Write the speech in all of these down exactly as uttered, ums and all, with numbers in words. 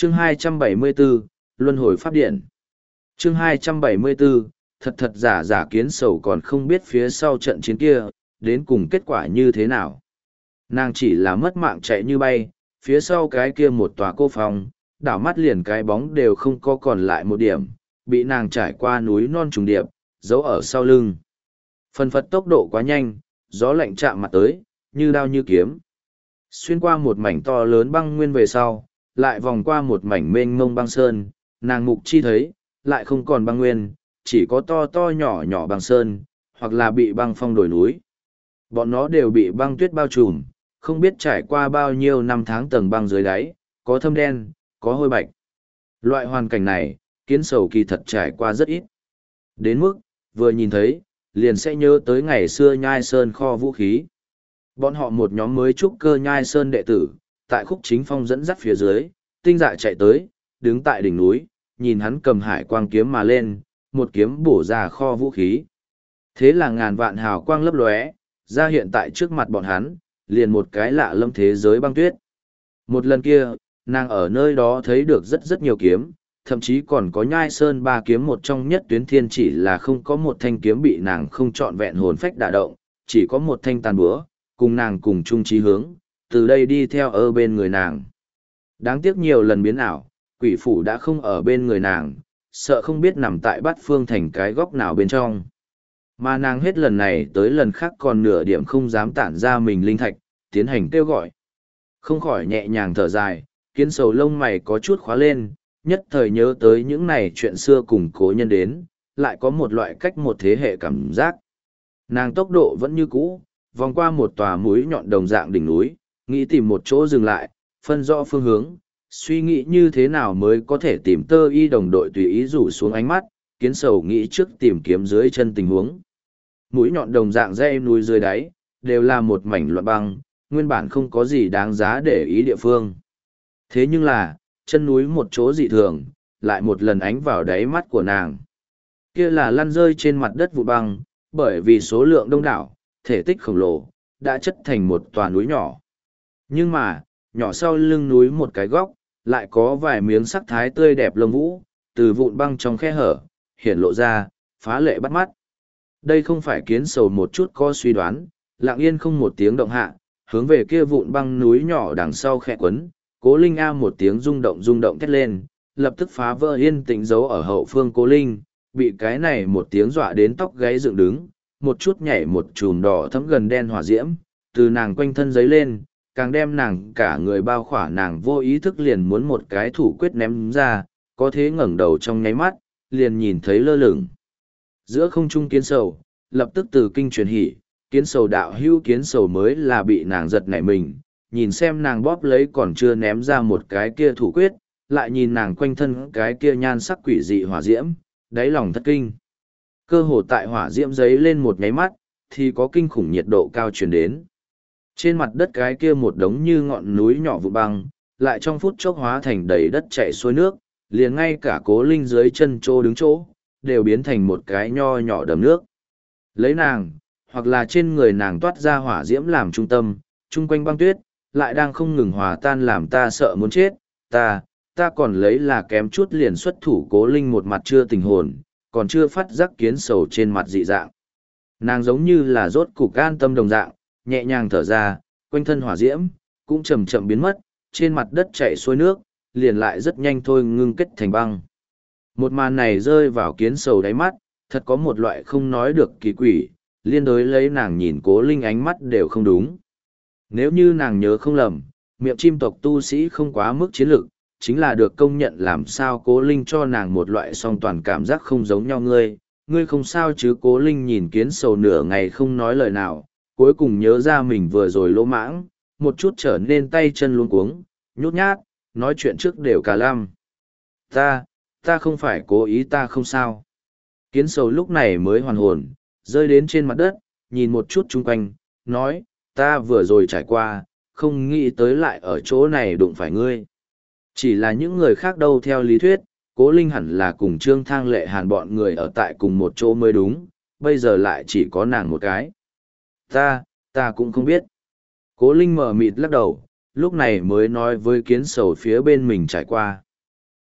Chương hai trăm bảy mươi bốn, Luân hồi Pháp Điện. Chương hai trăm bảy mươi bốn, thật thật giả giả kiến sầu còn không biết phía sau trận chiến kia, đến cùng kết quả như thế nào. Nàng chỉ là mất mạng chạy như bay, phía sau cái kia một tòa cô phòng, đảo mắt liền cái bóng đều không có còn lại một điểm, bị nàng trải qua núi non trùng điệp, giấu ở sau lưng. Phần phật tốc độ quá nhanh, gió lạnh chạm mặt tới, như đao như kiếm. Xuyên qua một mảnh to lớn băng nguyên về sau, lại vòng qua một mảnh mênh mông băng sơn, nàng mục chi thấy, lại không còn băng nguyên, chỉ có to to nhỏ nhỏ băng sơn, hoặc là bị băng phong đổi núi. Bọn nó đều bị băng tuyết bao trùm, không biết trải qua bao nhiêu năm tháng tầng băng dưới đáy, có thâm đen, có hôi bạch. Loại hoàn cảnh này, kiến sầu kỳ thật trải qua rất ít. Đến mức, vừa nhìn thấy, liền sẽ nhớ tới ngày xưa nhai sơn kho vũ khí. Bọn họ một nhóm mới trúc cơ nhai sơn đệ tử, tại khúc chính phong dẫn dắt phía dưới, tinh dạ chạy tới, đứng tại đỉnh núi, nhìn hắn cầm hải quang kiếm mà lên, một kiếm bổ ra kho vũ khí. Thế là ngàn vạn hào quang lấp lóe, ra hiện tại trước mặt bọn hắn, liền một cái lạ lâm thế giới băng tuyết. Một lần kia, nàng ở nơi đó thấy được rất rất nhiều kiếm, thậm chí còn có nhai sơn ba kiếm một trong nhất tuyến thiên, chỉ là không có một thanh kiếm bị nàng không trọn vẹn hồn phách đả động, chỉ có một thanh tàn búa, cùng nàng cùng chung chí hướng, từ đây đi theo ở bên người nàng. Đáng tiếc nhiều lần biến ảo, quỷ phủ đã không ở bên người nàng, sợ không biết nằm tại bát phương thành cái góc nào bên trong. Mà nàng hết lần này tới lần khác còn nửa điểm không dám tản ra mình linh thạch, tiến hành kêu gọi. Không khỏi nhẹ nhàng thở dài, kiến sầu lông mày có chút khóa lên, nhất thời nhớ tới những này chuyện xưa cùng cố nhân đến, lại có một loại cách một thế hệ cảm giác. Nàng tốc độ vẫn như cũ, vòng qua một tòa mũi nhọn đồng dạng đỉnh núi, nghĩ tìm một chỗ dừng lại, phân rõ phương hướng, suy nghĩ như thế nào mới có thể tìm tơ y đồng đội tùy ý rủ xuống ánh mắt, kiến sầu nghĩ trước tìm kiếm dưới chân tình huống. Mũi nhọn đồng dạng dây núi dưới đáy, đều là một mảnh loạn băng, nguyên bản không có gì đáng giá để ý địa phương. Thế nhưng là, chân núi một chỗ dị thường, lại một lần ánh vào đáy mắt của nàng. Kia là lăn rơi trên mặt đất vụ băng, bởi vì số lượng đông đảo, thể tích khổng lồ, đã chất thành một tòa núi nhỏ. Nhưng mà, nhỏ sau lưng núi một cái góc, lại có vài miếng sắc thái tươi đẹp lông vũ, từ vụn băng trong khe hở, hiện lộ ra, phá lệ bắt mắt. Đây không phải kiến sầu một chút có suy đoán, lặng yên không một tiếng động hạ, hướng về kia vụn băng núi nhỏ đằng sau khe quấn, Cố Linh A một tiếng rung động rung động thét lên, lập tức phá vỡ yên tĩnh giấu ở hậu phương Cố Linh, bị cái này một tiếng dọa đến tóc gáy dựng đứng, một chút nhảy một chùm đỏ thấm gần đen hỏa diễm, từ nàng quanh thân giấy lên, càng đem nàng cả người bao khỏa, nàng vô ý thức liền muốn một cái thủ quyết ném ra, có thế ngẩng đầu trong nháy mắt, liền nhìn thấy lơ lửng giữa không trung kiến sầu, lập tức từ kinh truyền hỉ, kiến sầu đạo hữu kiến sầu mới là bị nàng giật nảy mình, nhìn xem nàng bóp lấy còn chưa ném ra một cái kia thủ quyết, lại nhìn nàng quanh thân cái kia nhan sắc quỷ dị hỏa diễm, đáy lòng thất kinh. Cơ hồ tại hỏa diễm giấy lên một nháy mắt, thì có kinh khủng nhiệt độ cao truyền đến. Trên mặt đất cái kia một đống như ngọn núi nhỏ vụ băng, lại trong phút chốc hóa thành đầy đất chảy xuôi nước, liền ngay cả Cố Linh dưới chân chỗ đứng chỗ, đều biến thành một cái nho nhỏ đầm nước. Lấy nàng, hoặc là trên người nàng toát ra hỏa diễm làm trung tâm, chung quanh băng tuyết, lại đang không ngừng hòa tan làm ta sợ muốn chết, ta, ta còn lấy là kém chút liền xuất thủ. Cố Linh một mặt chưa tình hồn, còn chưa phát giác kiến sầu trên mặt dị dạng. Nàng giống như là rốt cục an tâm đồng dạng, nhẹ nhàng thở ra, quanh thân hỏa diễm, cũng chậm chậm biến mất, trên mặt đất chảy xuôi nước, liền lại rất nhanh thôi ngưng kết thành băng. Một màn này rơi vào kiến sầu đáy mắt, thật có một loại không nói được kỳ quỷ, liên đối lấy nàng nhìn Cố Linh ánh mắt đều không đúng. Nếu như nàng nhớ không lầm, miệng chim tộc tu sĩ không quá mức chiến lực, chính là được công nhận làm sao Cố Linh cho nàng một loại song toàn cảm giác không giống nhau. Ngươi, ngươi không sao chứ? Cố Linh nhìn kiến sầu nửa ngày không nói lời nào, cuối cùng nhớ ra mình vừa rồi lỗ mãng, một chút trở nên tay chân luống cuống, nhút nhát, nói chuyện trước đều cả lăm. Ta, ta không phải cố ý, ta không sao. Kiến sầu lúc này mới hoàn hồn, rơi đến trên mặt đất, nhìn một chút chung quanh, nói, ta vừa rồi trải qua, không nghĩ tới lại ở chỗ này đụng phải ngươi. Chỉ là những người khác đâu, theo lý thuyết, Cố Linh hẳn là cùng Trương Thang Lệ Hàn bọn người ở tại cùng một chỗ mới đúng, bây giờ lại chỉ có nàng một cái. Ta, ta cũng không biết. Cố Linh mở mịt lắc đầu, lúc này mới nói với kiến sầu phía bên mình trải qua.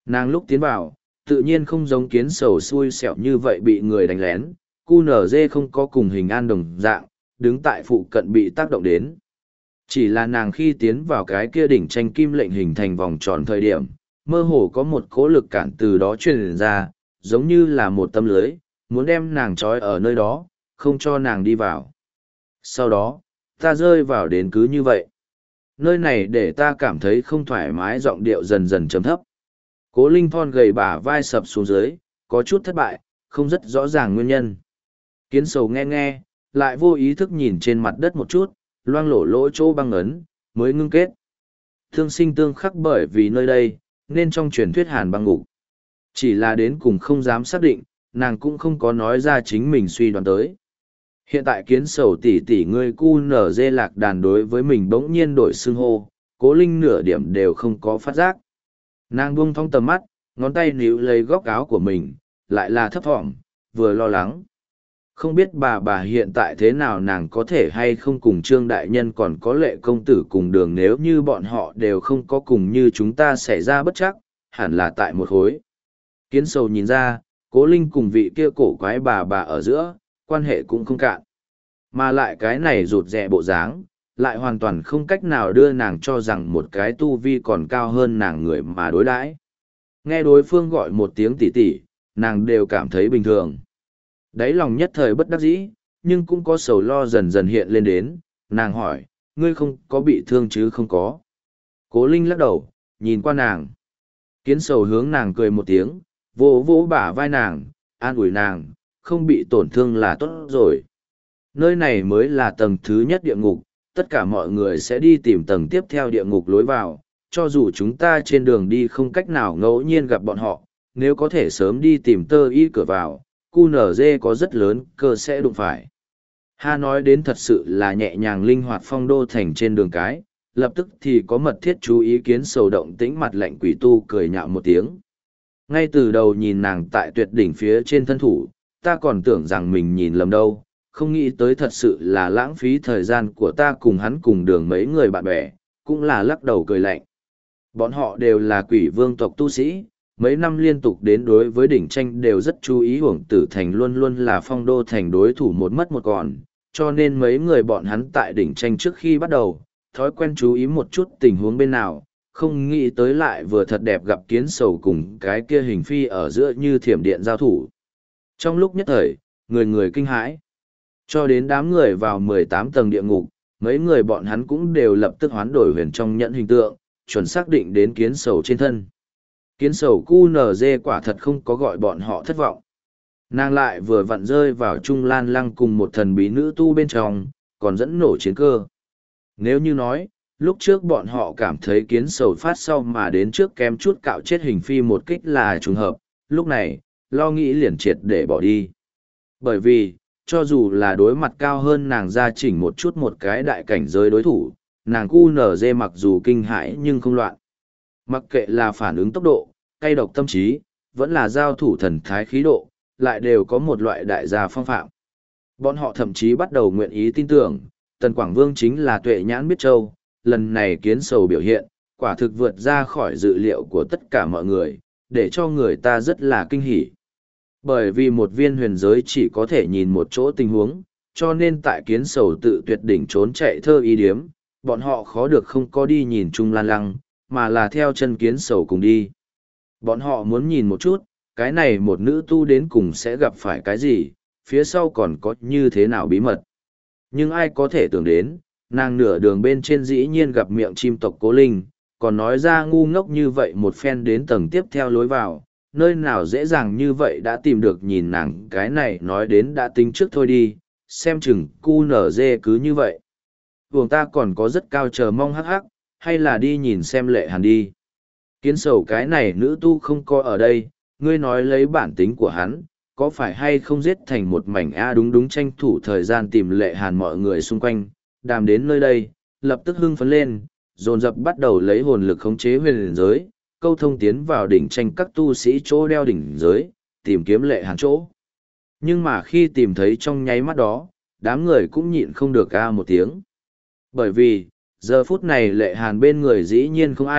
Nàng lúc tiến vào, tự nhiên không giống kiến sầu xui xẻo như vậy bị người đánh lén, cu nở dê không có cùng hình an đồng dạng, đứng tại phụ cận bị tác động đến. Chỉ là nàng khi tiến vào cái kia đỉnh tranh kim lệnh hình thành vòng tròn thời điểm, mơ hồ có một cỗ lực cản từ đó truyền ra, giống như là một tấm lưới, muốn đem nàng trói ở nơi đó, không cho nàng đi vào. Sau đó, ta rơi vào đến cứ như vậy. Nơi này để ta cảm thấy không thoải mái, giọng điệu dần dần trầm thấp. Cố Linh Thon gầy bả vai sập xuống dưới, có chút thất bại, không rất rõ ràng nguyên nhân. Kiến sầu nghe nghe, lại vô ý thức nhìn trên mặt đất một chút, loang lổ lỗ chỗ băng ấn, mới ngưng kết. Thương sinh tương khắc bởi vì nơi đây, nên trong truyền thuyết hàn băng ngục. Chỉ là đến cùng không dám xác định, nàng cũng không có nói ra chính mình suy đoán tới. Hiện tại kiến sầu tỷ tỷ ngươi cu nở dê lạc đàn đối với mình bỗng nhiên đổi xưng hô, Cố Linh nửa điểm đều không có phát giác. Nàng buông thong tầm mắt, ngón tay níu lấy góc áo của mình, lại là thấp thỏm, vừa lo lắng. Không biết bà bà hiện tại thế nào, nàng có thể hay không cùng Trương Đại Nhân còn có Lệ Công Tử cùng đường, nếu như bọn họ đều không có cùng như chúng ta xảy ra bất chắc, hẳn là tại một khối. Kiến sầu nhìn ra, Cố Linh cùng vị kia cổ quái bà bà ở giữa, quan hệ cũng không cạn. Mà lại cái này rụt rè bộ dáng, lại hoàn toàn không cách nào đưa nàng cho rằng một cái tu vi còn cao hơn nàng người mà đối đãi. Nghe đối phương gọi một tiếng tỷ tỷ, nàng đều cảm thấy bình thường. Đáy lòng nhất thời bất đắc dĩ, nhưng cũng có sầu lo dần dần hiện lên đến, nàng hỏi, ngươi không có bị thương chứ? Không có. Cố Linh lắc đầu, nhìn qua nàng. Kiến sầu hướng nàng cười một tiếng, vỗ vỗ bả vai nàng, an ủi nàng, không bị tổn thương là tốt rồi. Nơi này mới là tầng thứ nhất địa ngục, tất cả mọi người sẽ đi tìm tầng tiếp theo địa ngục lối vào, cho dù chúng ta trên đường đi không cách nào ngẫu nhiên gặp bọn họ, nếu có thể sớm đi tìm tơ y cửa vào, cu nở dê có rất lớn cơ sẽ đụng phải. Ha nói đến thật sự là nhẹ nhàng linh hoạt phong đô thành trên đường cái, lập tức thì có mật thiết chú ý kiến sầu động tĩnh mặt lạnh quỷ tu cười nhạo một tiếng. Ngay từ đầu nhìn nàng tại tuyệt đỉnh phía trên thân thủ, ta còn tưởng rằng mình nhìn lầm đâu, không nghĩ tới thật sự là lãng phí thời gian của ta cùng hắn cùng đường mấy người bạn bè, cũng là lắc đầu cười lạnh. Bọn họ đều là quỷ vương tộc tu sĩ, mấy năm liên tục đến đối với đỉnh tranh đều rất chú ý, Uổng Tử Thành luôn luôn là phong đô thành đối thủ một mất một còn, cho nên mấy người bọn hắn tại đỉnh tranh trước khi bắt đầu, thói quen chú ý một chút tình huống bên nào, không nghĩ tới lại vừa thật đẹp gặp kiến sầu cùng cái kia hình phi ở giữa như thiểm điện giao thủ. Trong lúc nhất thời, người người kinh hãi. Cho đến đám người vào mười tám tầng địa ngục, mấy người bọn hắn cũng đều lập tức hoán đổi huyền trong nhận hình tượng, chuẩn xác định đến kiến sầu trên thân. Kiến sầu cu nở dê quả thật không có gọi bọn họ thất vọng. Nàng lại vừa vặn rơi vào Trung Lan Lăng cùng một thần bí nữ tu bên trong, còn dẫn nổ chiến cơ. Nếu như nói, lúc trước bọn họ cảm thấy kiến sầu phát sau mà đến trước kém chút cạo chết hình phi một kích là trùng hợp, lúc này, lo nghĩ liền triệt để bỏ đi. Bởi vì, cho dù là đối mặt cao hơn nàng ra chỉnh một chút một cái đại cảnh giới đối thủ, nàng cu nở dê mặc dù kinh hãi nhưng không loạn. Mặc kệ là phản ứng tốc độ, cay độc tâm trí, vẫn là giao thủ thần thái khí độ, lại đều có một loại đại gia phong phạm. Bọn họ thậm chí bắt đầu nguyện ý tin tưởng, Tần Quảng Vương chính là tuệ nhãn biết châu, lần này kiến sầu biểu hiện, quả thực vượt ra khỏi dự liệu của tất cả mọi người, để cho người ta rất là kinh hỉ. Bởi vì một viên huyền giới chỉ có thể nhìn một chỗ tình huống, cho nên tại kiến sầu tự tuyệt đỉnh trốn chạy thơ y điếm, bọn họ khó được không có đi nhìn Trung Lan Lăng, mà là theo chân kiến sầu cùng đi. Bọn họ muốn nhìn một chút, cái này một nữ tu đến cùng sẽ gặp phải cái gì, phía sau còn có như thế nào bí mật. Nhưng ai có thể tưởng đến, nàng nửa đường bên trên dĩ nhiên gặp miệng chim tộc Cố Linh, còn nói ra ngu ngốc như vậy một phen đến tầng tiếp theo lối vào, nơi nào dễ dàng như vậy đã tìm được, nhìn nàng cái này nói đến đã tính trước thôi đi, xem chừng cu nở dê cứ như vậy. Vùng ta còn có rất cao chờ mong hắc hắc, hay là đi nhìn xem Lệ Hàn đi. Kiến sầu cái này nữ tu không có ở đây, ngươi nói lấy bản tính của hắn, có phải hay không giết thành một mảnh a? Đúng đúng, tranh thủ thời gian tìm Lệ Hàn. Mọi người xung quanh, đàm đến nơi đây, lập tức hưng phấn lên, dồn dập bắt đầu lấy hồn lực khống chế huyền giới, câu thông tiến vào đỉnh tranh các tu sĩ chỗ đeo đỉnh giới, tìm kiếm Lệ Hàn chỗ. Nhưng mà khi tìm thấy trong nháy mắt đó, đám người cũng nhịn không được a một tiếng. Bởi vì, giờ phút này Lệ Hàn bên người dĩ nhiên không ai,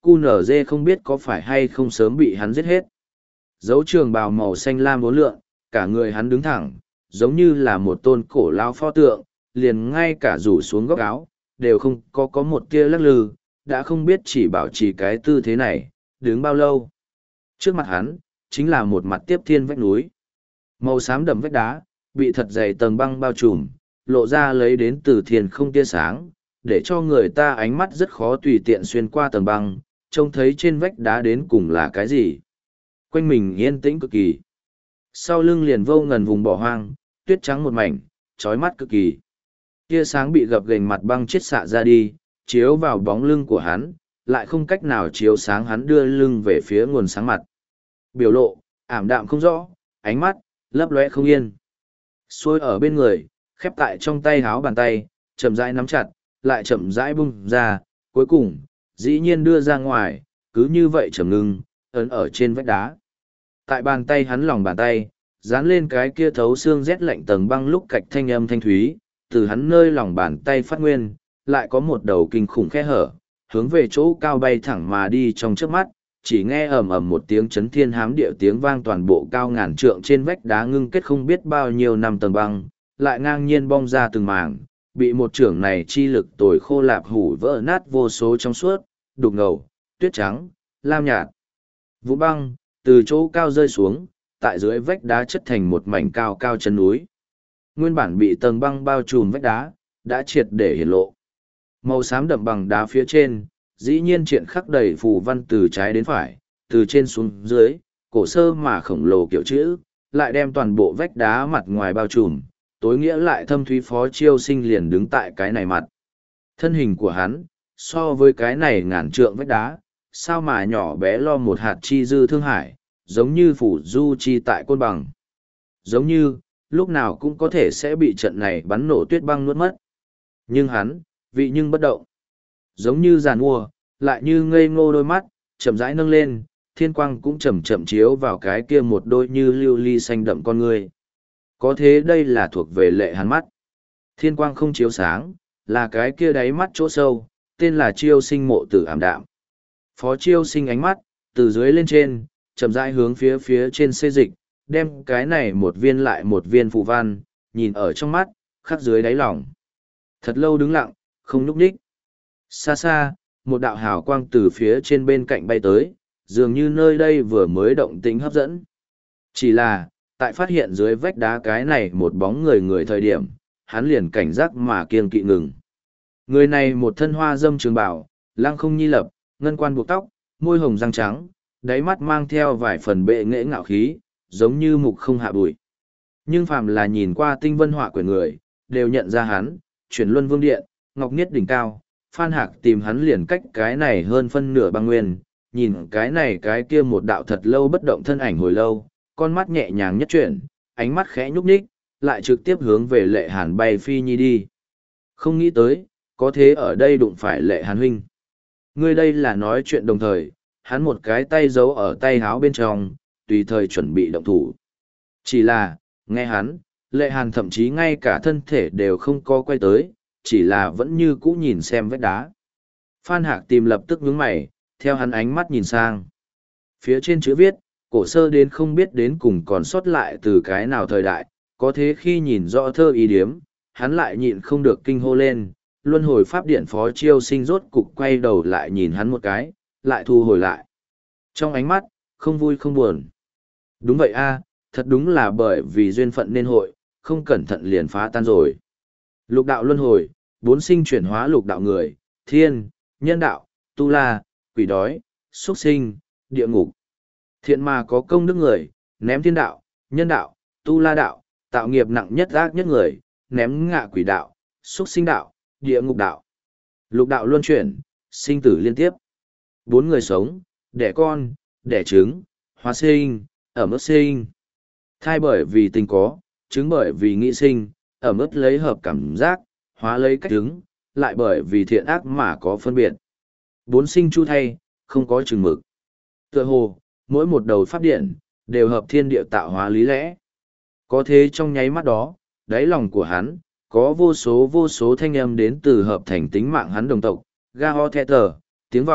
cu nở dê không biết có phải hay không sớm bị hắn giết hết. Dấu trường bào màu xanh lam bốn lượn, cả người hắn đứng thẳng, giống như là một tôn cổ lao pho tượng, liền ngay cả rủ xuống góc áo, đều không có có một tia lắc lư, đã không biết chỉ bảo trì cái tư thế này, đứng bao lâu. Trước mặt hắn, chính là một mặt tiếp thiên vách núi. Màu xám đậm vách đá, bị thật dày tầng băng bao trùm, lộ ra lấy đến từ thiên không tia sáng, để cho người ta ánh mắt rất khó tùy tiện xuyên qua tầng băng, trông thấy trên vách đá đến cùng là cái gì. Quanh mình yên tĩnh cực kỳ. Sau lưng liền vô ngần vùng bỏ hoang, tuyết trắng một mảnh, trói mắt cực kỳ. Tia sáng bị gập ghềnh mặt băng chết xạ ra đi, chiếu vào bóng lưng của hắn, lại không cách nào chiếu sáng hắn đưa lưng về phía nguồn sáng mặt. Biểu lộ, ảm đạm không rõ, ánh mắt, lấp lóe không yên. Xuôi ở bên người, khép tại trong tay háo bàn tay, chậm rãi nắm chặt, lại chậm rãi bung ra, cuối cùng, dĩ nhiên đưa ra ngoài, cứ như vậy trầm ngưng, ấn ở trên vách đá. Tại bàn tay hắn lòng bàn tay, dán lên cái kia thấu xương rét lạnh tầng băng lúc cạch thanh âm thanh thúy, từ hắn nơi lòng bàn tay phát nguyên, lại có một đầu kinh khủng khe hở, hướng về chỗ cao bay thẳng mà đi trong trước mắt, chỉ nghe ầm ầm một tiếng chấn thiên hám địa tiếng vang, toàn bộ cao ngàn trượng trên vách đá ngưng kết không biết bao nhiêu năm tầng băng, lại ngang nhiên bong ra từng mảng, bị một trưởng này chi lực tồi khô lạp hủ vỡ nát vô số trong suốt, đục ngầu, tuyết trắng, lam nhạt. Vũ băng, từ chỗ cao rơi xuống, tại dưới vách đá chất thành một mảnh cao cao chân núi. Nguyên bản bị tầng băng bao trùm vách đá, đã triệt để hiển lộ. Màu xám đậm bằng đá phía trên, dĩ nhiên triện khắc đầy phù văn từ trái đến phải, từ trên xuống dưới, cổ sơ mà khổng lồ kiểu chữ, lại đem toàn bộ vách đá mặt ngoài bao trùm, tối nghĩa lại thâm thúy. Phó Chiêu Sinh liền đứng tại cái này mặt. Thân hình của hắn, so với cái này ngàn trượng vách đá, sao mà nhỏ bé lo một hạt chi dư thương hải, giống như phủ du chi tại côn bằng. Giống như, lúc nào cũng có thể sẽ bị trận này bắn nổ tuyết băng nuốt mất. Nhưng hắn, vị nhưng bất động. Giống như giàn mua, lại như ngây ngô đôi mắt, chậm rãi nâng lên, thiên quang cũng chậm chậm chiếu vào cái kia một đôi như lưu ly xanh đậm con người. Có thế đây là thuộc về lệ hắn mắt. Thiên quang không chiếu sáng, là cái kia đáy mắt chỗ sâu, tên là Chiêu Sinh mộ tử ảm đạm. Phó Chiêu Sinh ánh mắt, từ dưới lên trên, chậm rãi hướng phía phía trên xê dịch, đem cái này một viên lại một viên phù văn, nhìn ở trong mắt, khắc dưới đáy lòng. Thật lâu đứng lặng, không nhúc nhích. Xa xa, một đạo hào quang từ phía trên bên cạnh bay tới, dường như nơi đây vừa mới động tĩnh hấp dẫn. Chỉ là, tại phát hiện dưới vách đá cái này một bóng người người thời điểm, hắn liền cảnh giác mà kiêng kỵ ngừng. Người này một thân hoa dâm trường bào, lăng không nhi lập, ngân quan buộc tóc, môi hồng răng trắng, đáy mắt mang theo vài phần bệ nghệ ngạo khí, giống như mục không hạ bụi. Nhưng phàm là nhìn qua tinh vân họa quyển người, đều nhận ra hắn, chuyển luân vương điện, ngọc niết đỉnh cao, Phan Hạc tìm hắn liền cách cái này hơn phân nửa băng nguyên, nhìn cái này cái kia một đạo thật lâu bất động thân ảnh hồi lâu, con mắt nhẹ nhàng nhất chuyển, ánh mắt khẽ nhúc nhích, lại trực tiếp hướng về Lệ Hàn bay phi nhi đi. Không nghĩ tới, có thế ở đây đụng phải Lệ Hàn huynh. Ngươi đây là nói chuyện đồng thời, hắn một cái tay giấu ở tay háo bên trong, tùy thời chuẩn bị động thủ. Chỉ là, nghe hắn, Lệ Hàn thậm chí ngay cả thân thể đều không có quay tới, chỉ là vẫn như cũ nhìn xem vách đá. Phan Hạc tìm lập tức nhướng mày, theo hắn ánh mắt nhìn sang. Phía trên chữ viết, cổ sơ đến không biết đến cùng còn sót lại từ cái nào thời đại, có thế khi nhìn rõ thơ ý điếm, hắn lại nhịn không được kinh hô lên, luân hồi pháp điện Phó Chiêu Sinh rốt cục quay đầu lại nhìn hắn một cái, lại thu hồi lại. Trong ánh mắt, không vui không buồn. Đúng vậy a, thật đúng là bởi vì duyên phận nên hội, không cẩn thận liền phá tan rồi. Lục đạo luân hồi, bốn sinh chuyển hóa lục đạo người, thiên, nhân đạo, tu la, quỷ đói, xuất sinh, địa ngục. Thiện mà có công đức người, ném thiên đạo, nhân đạo, tu la đạo, tạo nghiệp nặng nhất ác nhất người, ném ngạ quỷ đạo, xuất sinh đạo, địa ngục đạo. Lục đạo luân chuyển, sinh tử liên tiếp. Bốn người sống, đẻ con, đẻ trứng, hóa sinh, ở mức sinh. Thai bởi vì tình có, trứng bởi vì nghĩ sinh, ở mức lấy hợp cảm giác, hóa lấy cách trứng, lại bởi vì thiện ác mà có phân biệt. Bốn sinh chu thay, không có chừng mực. Tựa hồ, mỗi một đầu pháp điện, đều hợp thiên địa tạo hóa lý lẽ. Có thế trong nháy mắt đó, đáy lòng của hắn, có vô số vô số thanh âm đến từ hợp thành tính mạng hắn đồng tộc, ga ho the tờ, tiếng vọng,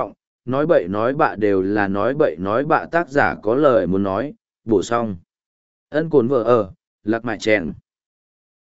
nói bậy nói bạ đều là nói bậy nói bạ tác giả có lời muốn nói, bổ xong. Ân cồn vợ ở, lạc mại chèn.